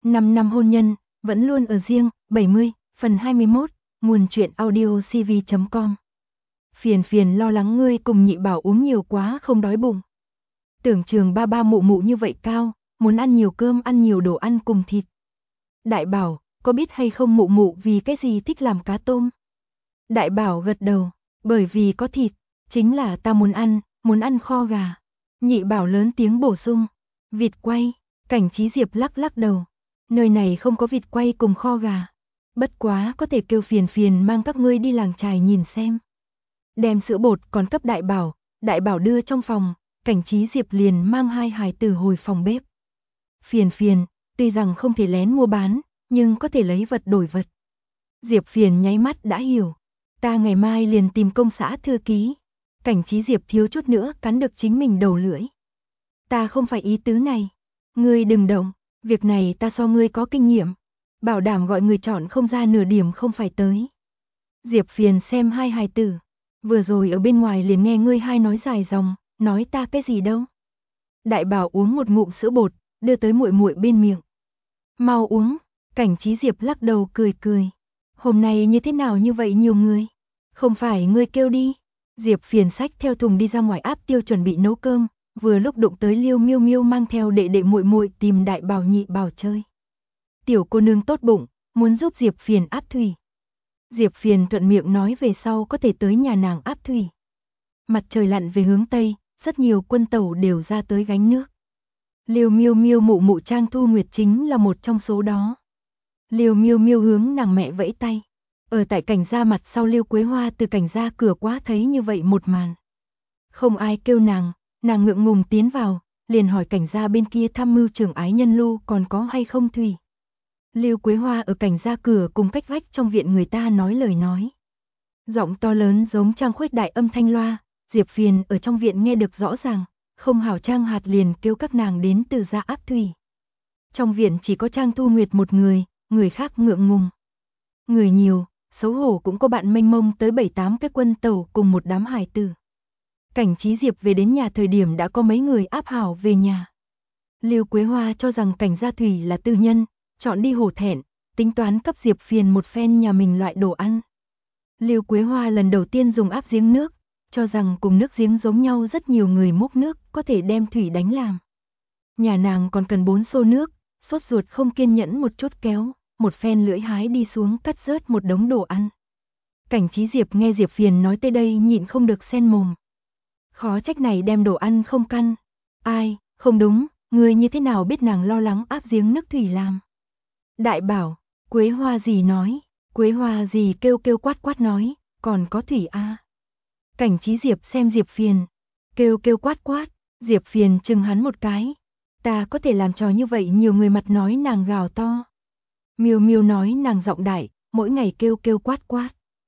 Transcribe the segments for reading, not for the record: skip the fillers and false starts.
5 năm hôn nhân, vẫn luôn ở riêng, 70, phần 21, nguồn truyện audio cv.com. Phiền phiền lo lắng ngươi cùng nhị bảo uống nhiều quá không đói bụng. Tưởng trường ba ba mụ mụ như vậy cao, muốn ăn nhiều cơm ăn nhiều đồ ăn cùng thịt. Đại bảo, có biết hay không mụ mụ vì cái gì thích làm cá tôm? Đại bảo gật đầu, bởi vì có thịt, chính là ta muốn ăn kho gà. Nhị bảo lớn tiếng bổ sung, vịt quay. Cảnh Trí Diệp lắc lắc đầu, nơi này không có vịt quay cùng kho gà. Bất quá có thể kêu phiền phiền mang các ngươi đi làng chài nhìn xem. Đem sữa bột còn cấp đại bảo đưa trong phòng, Cảnh Trí Diệp liền mang hai hài tử hồi phòng bếp. Phiền phiền, tuy rằng không thể lén mua bán, nhưng có thể lấy vật đổi vật. Diệp phiền nháy mắt đã hiểu, ta ngày mai liền tìm công xã thư ký. Cảnh Trí Diệp thiếu chút nữa cắn được chính mình đầu lưỡi. Ta không phải ý tứ này. Ngươi đừng động, việc này ta so ngươi có kinh nghiệm, bảo đảm gọi người chọn không ra nửa điểm không phải tới. Diệp phiền xem hai hài tử, vừa rồi ở bên ngoài liền nghe ngươi hai nói dài dòng, nói ta cái gì đâu. Đại bảo uống một ngụm sữa bột, đưa tới muội muội bên miệng. Mau uống, Cảnh Trí Diệp lắc đầu cười cười. Hôm nay như thế nào như vậy nhiều người? Không phải ngươi kêu đi. Diệp phiền xách theo thùng đi ra ngoài áp tiêu chuẩn bị nấu cơm. Vừa lúc đụng tới Liêu Miêu Miêu mang theo đệ đệ muội muội tìm đại bảo nhị bảo chơi. Tiểu cô nương tốt bụng, muốn giúp Diệp phiền áp thủy. Diệp phiền thuận miệng nói về sau có thể tới nhà nàng áp thủy. Mặt trời lặn về hướng Tây, rất nhiều quân tàu đều ra tới gánh nước. Liêu Miêu Miêu mụ mụ Trang Thu Nguyệt chính là một trong số đó. Liêu Miêu Miêu hướng nàng mẹ vẫy tay. Ở tại Cảnh gia mặt sau Liêu Quế Hoa từ Cảnh gia cửa quá thấy như vậy một màn. Không ai kêu nàng ngượng ngùng tiến vào, liền hỏi Cảnh gia bên kia tham mưu trưởng ái nhân Lưu còn có hay không thủy. Liêu Quế Hoa ở Cảnh gia cửa cùng cách vách trong viện người ta nói lời nói. Giọng to lớn giống trang khuếch đại âm thanh loa, Diệp phiền ở trong viện nghe được rõ ràng, không hảo Trang Hạt liền kêu các nàng đến từ gia áp thủy. Trong viện chỉ có Trang Thu Nguyệt một người khác ngượng ngùng. Người nhiều, xấu hổ cũng có bạn mênh mông tới 7-8 cái quân tàu cùng một đám hài tử. Cảnh Trí Diệp về đến nhà thời điểm đã có mấy người áp hảo về nhà. Liêu Quế Hoa cho rằng Cảnh gia thủy là tư nhân, chọn đi hổ thẹn, tính toán cấp Diệp phiền một phen nhà mình loại đồ ăn. Liêu Quế Hoa lần đầu tiên dùng áp giếng nước, cho rằng cùng nước giếng giống nhau rất nhiều người múc nước có thể đem thủy đánh làm. Nhà nàng còn cần 4 xô nước, sốt ruột không kiên nhẫn một chút kéo, một phen lưỡi hái đi xuống cắt rớt một đống đồ ăn. Cảnh Trí Diệp nghe Diệp phiền nói tới đây nhịn không được sen mồm. Khó trách này đem đồ ăn không căn. Ai, không đúng, người như thế nào biết nàng lo lắng áp giếng nước thủy làm. Đại bảo, Quế Hoa gì nói, Quế Hoa gì kêu kêu quát quát nói, còn có thủy a. Cảnh Trí Diệp xem Diệp phiền, kêu kêu quát quát, Diệp phiền chừng hắn một cái. Ta có thể làm trò như vậy nhiều người mặt nói nàng gào to. Miêu Miêu nói nàng giọng đại, mỗi ngày kêu kêu quát quát.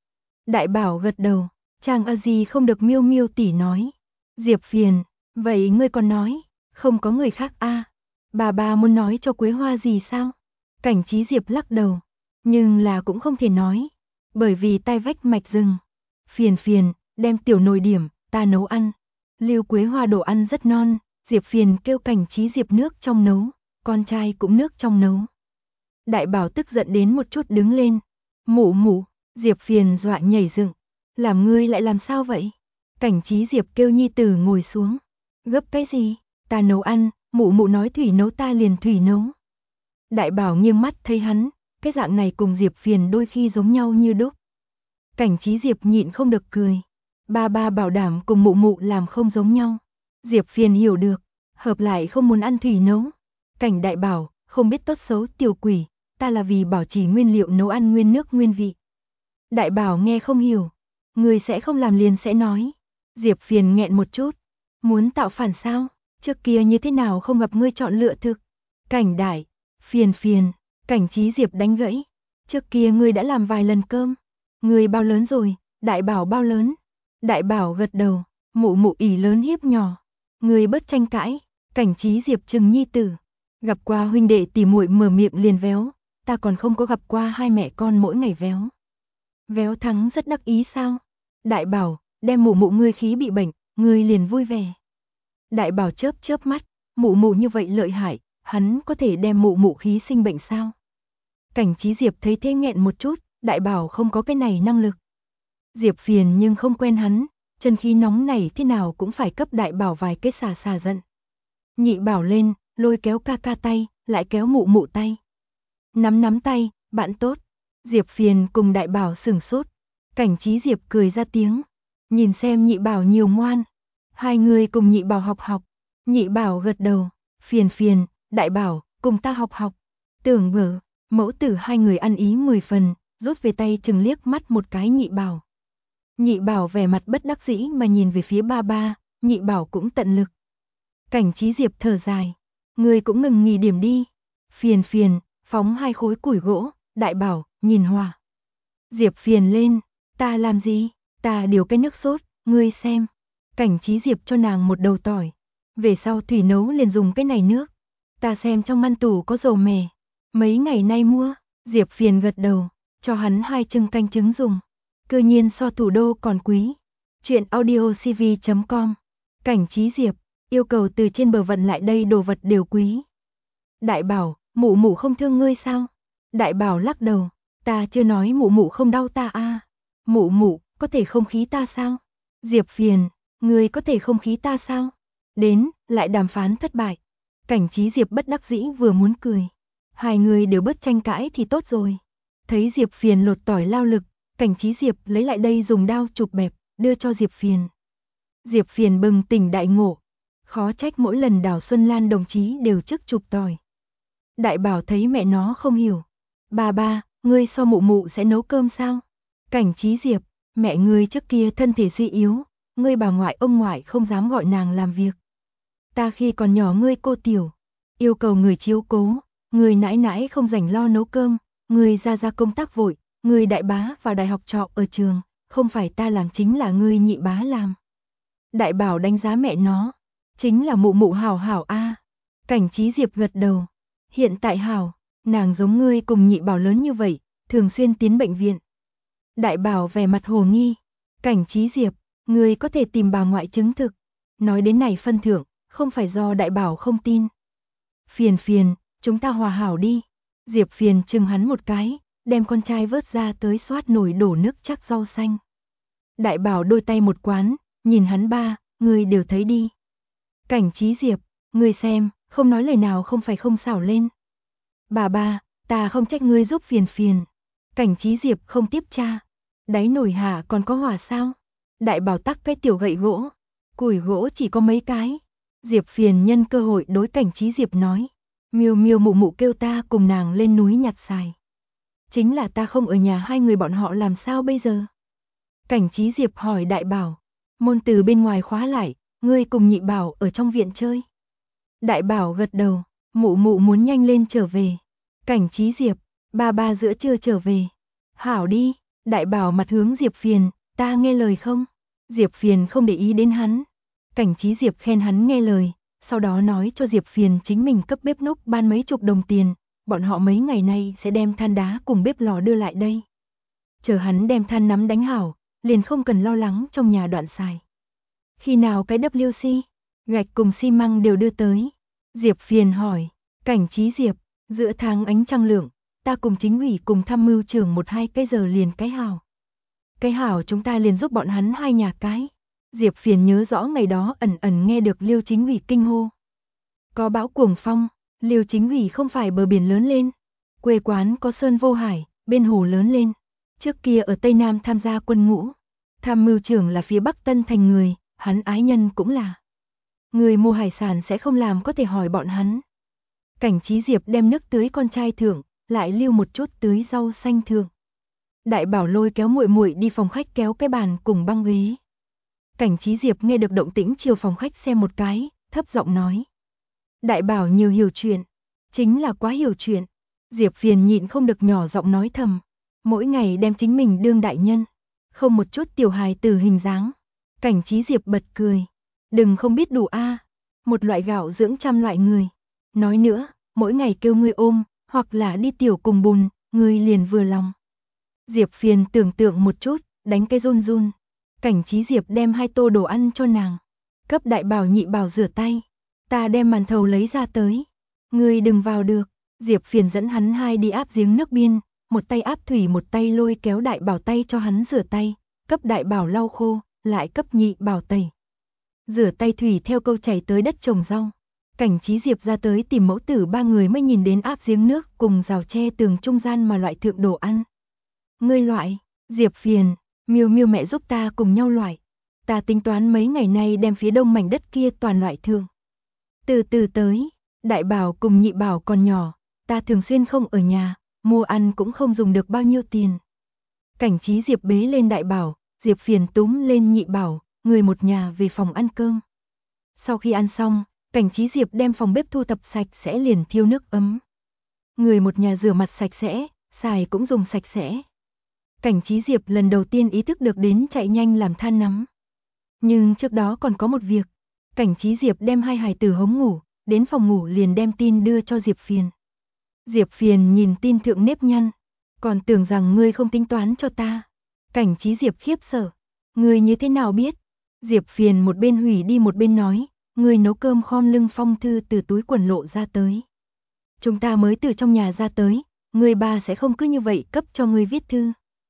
Đại bảo gật đầu, Trang a gì không được Miêu Miêu tỷ nói. Diệp phiền, vậy ngươi còn nói, không có người khác a? Bà muốn nói cho Quế Hoa gì sao? Cảnh Trí Diệp lắc đầu, nhưng là cũng không thể nói, bởi vì tai vách mạch rừng. Phiền phiền, đem tiểu nồi điểm, ta nấu ăn. Liêu Quế Hoa đồ ăn rất non, Diệp phiền kêu Cảnh Trí Diệp nước trong nấu, con trai cũng nước trong nấu. Đại bảo tức giận đến một chút đứng lên. Mụ mụ, Diệp phiền dọa nhảy dựng. Làm ngươi lại làm sao vậy? Cảnh Trí Diệp kêu nhi tử ngồi xuống. Gấp cái gì? Ta nấu ăn, mụ mụ nói thủy nấu ta liền thủy nấu. Đại bảo nghiêng mắt thấy hắn, cái dạng này cùng Diệp phiền đôi khi giống nhau như đúc. Cảnh Trí Diệp nhịn không được cười. Ba bảo đảm cùng mụ mụ làm không giống nhau. Diệp phiền hiểu được, hợp lại không muốn ăn thủy nấu. Cảnh đại bảo, không biết tốt xấu tiểu quỷ, ta là vì bảo trì nguyên liệu nấu ăn nguyên nước nguyên vị. Đại bảo nghe không hiểu, người sẽ không làm liền sẽ nói. Diệp phiền nghẹn một chút, muốn tạo phản sao, trước kia như thế nào không gặp ngươi chọn lựa thực. Cảnh đại, phiền, Cảnh Trí Diệp đánh gãy, trước kia ngươi đã làm vài lần cơm. Ngươi bao lớn rồi? Đại bảo bao lớn? Đại bảo gật đầu, mụ mụ ỉ lớn hiếp nhỏ. Ngươi bớt tranh cãi. Cảnh Trí Diệp trừng nhi tử. Gặp qua huynh đệ tỉ muội mở miệng liền véo, ta còn không có gặp qua hai mẹ con mỗi ngày véo. Véo thắng rất đắc ý sao? Đại bảo, đem mụ mụ ngươi khí bị bệnh, ngươi liền vui vẻ. Đại bảo chớp chớp mắt, mụ mụ như vậy lợi hại, hắn có thể đem mụ mụ khí sinh bệnh sao? Cảnh Chí Diệp thấy thế nghẹn một chút, đại bảo không có cái này năng lực. Diệp phiền nhưng không quen hắn, chân khí nóng này thế nào cũng phải cấp đại bảo vài cái xà giận. Nhị bảo lên, lôi kéo ca ca tay, lại kéo mụ mụ tay. Nắm tay, bạn tốt. Diệp phiền cùng đại bảo sửng sốt. Cảnh Chí Diệp cười ra tiếng. Nhìn xem nhị bảo nhiều ngoan. Hai người cùng nhị bảo học. Nhị bảo gật đầu. Phiền, đại bảo, cùng ta học. Tưởng mở, mẫu tử hai người ăn ý 10 phần, rút về tay chừng liếc mắt một cái nhị bảo. Nhị bảo vẻ mặt bất đắc dĩ mà nhìn về phía ba, nhị bảo cũng tận lực. Cảnh Chí Diệp thở dài. Người cũng ngừng nghỉ điểm đi. Phiền, phóng 2 khối củi gỗ, đại bảo, nhìn hòa. Diệp phiền lên, ta làm gì, ta điều cái nước sốt, ngươi xem. Cảnh Chí Diệp cho nàng một đầu tỏi. Về sau thủy nấu liền dùng cái này nước. Ta xem trong ngăn tủ có dầu mè. Mấy ngày nay mua, Diệp phiền gật đầu, cho hắn 2 chưng canh trứng dùng. Cơ nhiên so thủ đô còn quý. Chuyện audiocv.com. Cảnh Chí Diệp, yêu cầu từ trên bờ vận lại đây đồ vật đều quý. Đại bảo, mụ mụ không thương ngươi sao? Đại bảo lắc đầu, ta chưa nói mụ mụ không đau ta à. Mụ mụ, có thể không khí ta sao? Diệp phiền, ngươi có thể không khí ta sao? Đến, lại đàm phán thất bại. Cảnh Chí Diệp bất đắc dĩ vừa muốn cười. Hai người đều bớt tranh cãi thì tốt rồi. Thấy Diệp phiền lột tỏi lao lực, Cảnh Chí Diệp lấy lại đây dùng đao chụp bẹp, đưa cho Diệp phiền. Diệp phiền bừng tỉnh đại ngộ. Khó trách mỗi lần Đào Xuân Lan đồng chí đều trước chụp tỏi. Đại bảo thấy mẹ nó không hiểu. Ba, ngươi so mụ mụ sẽ nấu cơm sao? Cảnh Chí Diệp, mẹ ngươi trước kia thân thể suy yếu, ngươi bà ngoại ông ngoại không dám gọi nàng làm việc. Ta khi còn nhỏ ngươi cô tiểu, yêu cầu người chiếu cố, người nãi nãi không rảnh lo nấu cơm, người ra công tác vội, người đại bá vào đại học trọ ở trường, không phải ta làm chính là ngươi nhị bá làm. Đại bảo đánh giá mẹ nó, chính là mụ mụ hảo a. Cảnh Chí Diệp gật đầu, hiện tại hảo, nàng giống ngươi cùng nhị bảo lớn như vậy, thường xuyên tiến bệnh viện. Đại bảo vẻ mặt hồ nghi, Cảnh Chí Diệp, ngươi có thể tìm bà ngoại chứng thực. Nói đến này phân thưởng, không phải do đại bảo không tin. Phiền, chúng ta hòa hảo đi. Diệp phiền chừng hắn một cái, đem con trai vớt ra tới xoát nồi đổ nước chắc rau xanh. Đại bảo đôi tay một quán, nhìn hắn ba, ngươi đều thấy đi. Cảnh Chí Diệp, ngươi xem, không nói lời nào không phải không xảo lên. Bà, ta không trách ngươi giúp phiền. Cảnh Chí Diệp không tiếp tra. Đáy nồi hạ còn có hỏa sao? Đại bảo tắc cái tiểu gậy gỗ. Củi gỗ chỉ có mấy cái. Diệp phiền nhân cơ hội đối Cảnh Chí Diệp nói. Miêu mụ mụ kêu ta cùng nàng lên núi nhặt xài. Chính là ta không ở nhà hai người bọn họ làm sao bây giờ? Cảnh Chí Diệp hỏi đại bảo. Môn từ bên ngoài khóa lại, ngươi cùng nhị bảo ở trong viện chơi. Đại bảo gật đầu, mụ muốn nhanh lên trở về. Cảnh Chí Diệp, ba giữa trưa trở về. Hảo đi, đại bảo mặt hướng Diệp phiền, ta nghe lời không? Diệp phiền không để ý đến hắn. Cảnh Chí Diệp khen hắn nghe lời, sau đó nói cho Diệp phiền chính mình cấp bếp núc ban mấy chục đồng tiền, bọn họ mấy ngày nay sẽ đem than đá cùng bếp lò đưa lại đây. Chờ hắn đem than nắm đánh hảo, liền không cần lo lắng trong nhà đoạn xài. Khi nào cái WC, gạch cùng xi măng đều đưa tới? Diệp phiền hỏi. Cảnh Chí Diệp, giữa tháng ánh trăng lượng, ta cùng chính ủy cùng tham mưu trưởng 1-2 cái giờ liền cái hảo. Cái hảo chúng ta liền giúp bọn hắn 2 nhà cái. Diệp phiền nhớ rõ ngày đó ẩn nghe được Liêu chính ủy kinh hô. Có bão cuồng phong, Liêu chính ủy không phải bờ biển lớn lên. Quê quán có sơn vô hải, bên hồ lớn lên. Trước kia ở Tây Nam tham gia quân ngũ. Tham mưu trưởng là phía Bắc Tân Thành người, hắn ái nhân cũng là. Người mua hải sản sẽ không làm có thể hỏi bọn hắn. Cảnh Chí Diệp đem nước tưới con trai thượng, lại lưu một chút tưới rau xanh thượng. Đại bảo lôi kéo muội đi phòng khách kéo cái bàn cùng băng ghế. Cảnh Chí Diệp nghe được động tĩnh chiều phòng khách xem một cái, thấp giọng nói. Đại bảo nhiều hiểu chuyện, chính là quá hiểu chuyện. Diệp phiền nhịn không được nhỏ giọng nói thầm, mỗi ngày đem chính mình đương đại nhân, không một chút tiểu hài tử hình dáng. Cảnh Chí Diệp bật cười, đừng không biết đủ a, một loại gạo dưỡng trăm loại người. Nói nữa, mỗi ngày kêu ngươi ôm, hoặc là đi tiểu cùng bùn, ngươi liền vừa lòng. Diệp phiền tưởng tượng một chút, đánh cái run. Cảnh Chí Diệp đem 2 tô đồ ăn cho nàng, cấp đại bảo nhị bảo rửa tay. Ta đem màn thầu lấy ra tới. Ngươi đừng vào được. Diệp Phiền dẫn hắn hai đi áp giếng nước biên, một tay áp thủy một tay lôi kéo Đại Bảo tay cho hắn rửa tay, cấp Đại Bảo lau khô, lại cấp Nhị Bảo tẩy. Rửa tay thủy theo câu chảy tới đất trồng rau. Cảnh Trí Diệp ra tới tìm mẫu tử ba người mới nhìn đến áp giếng nước cùng rào tre tường trung gian mà loại thượng đồ ăn. Ngươi loại, Diệp Phiền, Miêu Miêu mẹ giúp ta cùng nhau loại. Ta tính toán mấy ngày nay đem phía đông mảnh đất kia toàn loại thượng. Từ từ tới, Đại Bảo cùng Nhị Bảo còn nhỏ, ta thường xuyên không ở nhà, mua ăn cũng không dùng được bao nhiêu tiền. Cảnh Trí Diệp bế lên Đại Bảo, Diệp Phiền túm lên Nhị Bảo, người một nhà về phòng ăn cơm. Sau khi ăn xong, Cảnh Trí Diệp đem phòng bếp thu thập sạch sẽ liền thiêu nước ấm. Người một nhà rửa mặt sạch sẽ, xài cũng dùng sạch sẽ. Cảnh Trí Diệp lần đầu tiên ý thức được đến chạy nhanh làm than nắm. Nhưng trước đó còn có một việc. Cảnh Trí Diệp đem hai hài tử hống ngủ, đến phòng ngủ liền đem tin đưa cho Diệp Phiền. Diệp Phiền nhìn tin thượng nếp nhăn, còn tưởng rằng ngươi không tính toán cho ta. Cảnh Trí Diệp khiếp sợ, ngươi như thế nào biết? Diệp Phiền một bên hủy đi một bên nói, ngươi nấu cơm khom lưng phong thư từ túi quần lộ ra tới. Chúng ta mới từ trong nhà ra tới, ngươi ba sẽ không cứ như vậy cấp cho ngươi viết thư.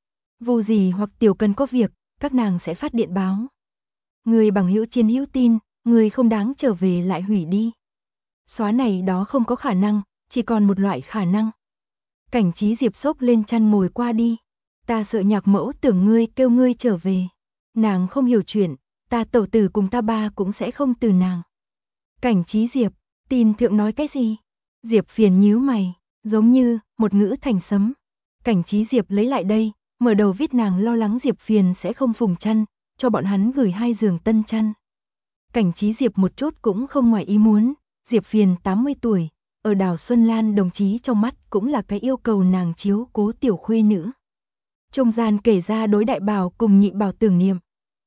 Vô gì hoặc Tiểu Cần có việc, các nàng sẽ phát điện báo. Ngươi bằng hữu chiến hữu tin, ngươi không đáng trở về lại hủy đi. Xóa này đó không có khả năng, chỉ còn một loại khả năng. Cảnh Trí Diệp xốc lên chăn ngồi qua đi. Ta sợ Nhạc mẫu tưởng ngươi kêu ngươi trở về. Nàng không hiểu chuyện, ta tẩu tử cùng ta ba cũng sẽ không từ nàng. Cảnh Trí Diệp, tin thượng nói cái gì? Diệp Phiền nhíu mày, giống như một ngữ thành sấm. Cảnh Trí Diệp lấy lại đây, mở đầu viết nàng lo lắng Diệp Phiền sẽ không phùng chăn, cho bọn hắn gửi 2 giường tân chăn. Cảnh Trí Diệp một chút cũng không ngoài ý muốn, Diệp Phiền 80 tuổi, ở Đào Xuân Lan đồng chí trong mắt cũng là cái yêu cầu nàng chiếu cố tiểu khuê nữ. Trung gian kể ra đối Đại Bảo cùng Nhị Bảo tưởng niệm.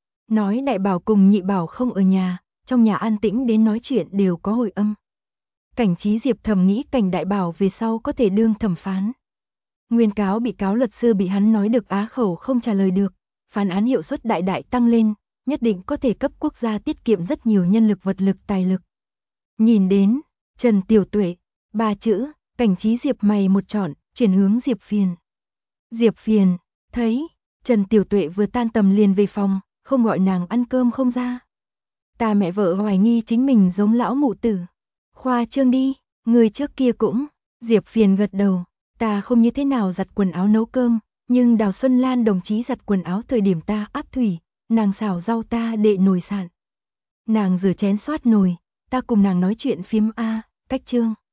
Nói Đại Bảo cùng Nhị Bảo không ở nhà, trong nhà an tĩnh đến nói chuyện đều có hồi âm. Cảnh Trí Diệp thầm nghĩ Cảnh Đại Bảo về sau có thể đương thẩm phán. Nguyên cáo bị cáo luật sư bị hắn nói được á khẩu không trả lời được, phán án hiệu suất đại đại tăng lên, nhất định có thể cấp quốc gia tiết kiệm rất nhiều nhân lực vật lực tài lực. Nhìn đến Trần Tiểu Tuệ, 3 chữ, Cảnh Trí Diệp mày một trọn, chuyển hướng Diệp Phiền. Diệp Phiền, thấy, Trần Tiểu Tuệ vừa tan tầm liền về phòng, không gọi nàng ăn cơm không ra. Ta mẹ vợ hoài nghi chính mình giống lão mụ tử. Khoa trương đi, người trước kia cũng, Diệp Phiền gật đầu, ta không như thế nào giặt quần áo nấu cơm, nhưng Đào Xuân Lan đồng chí giặt quần áo thời điểm ta áp thủy, nàng xào rau ta đệ nồi sạn. Nàng rửa chén xoát nồi, ta cùng nàng nói chuyện phiếm a, cách chương.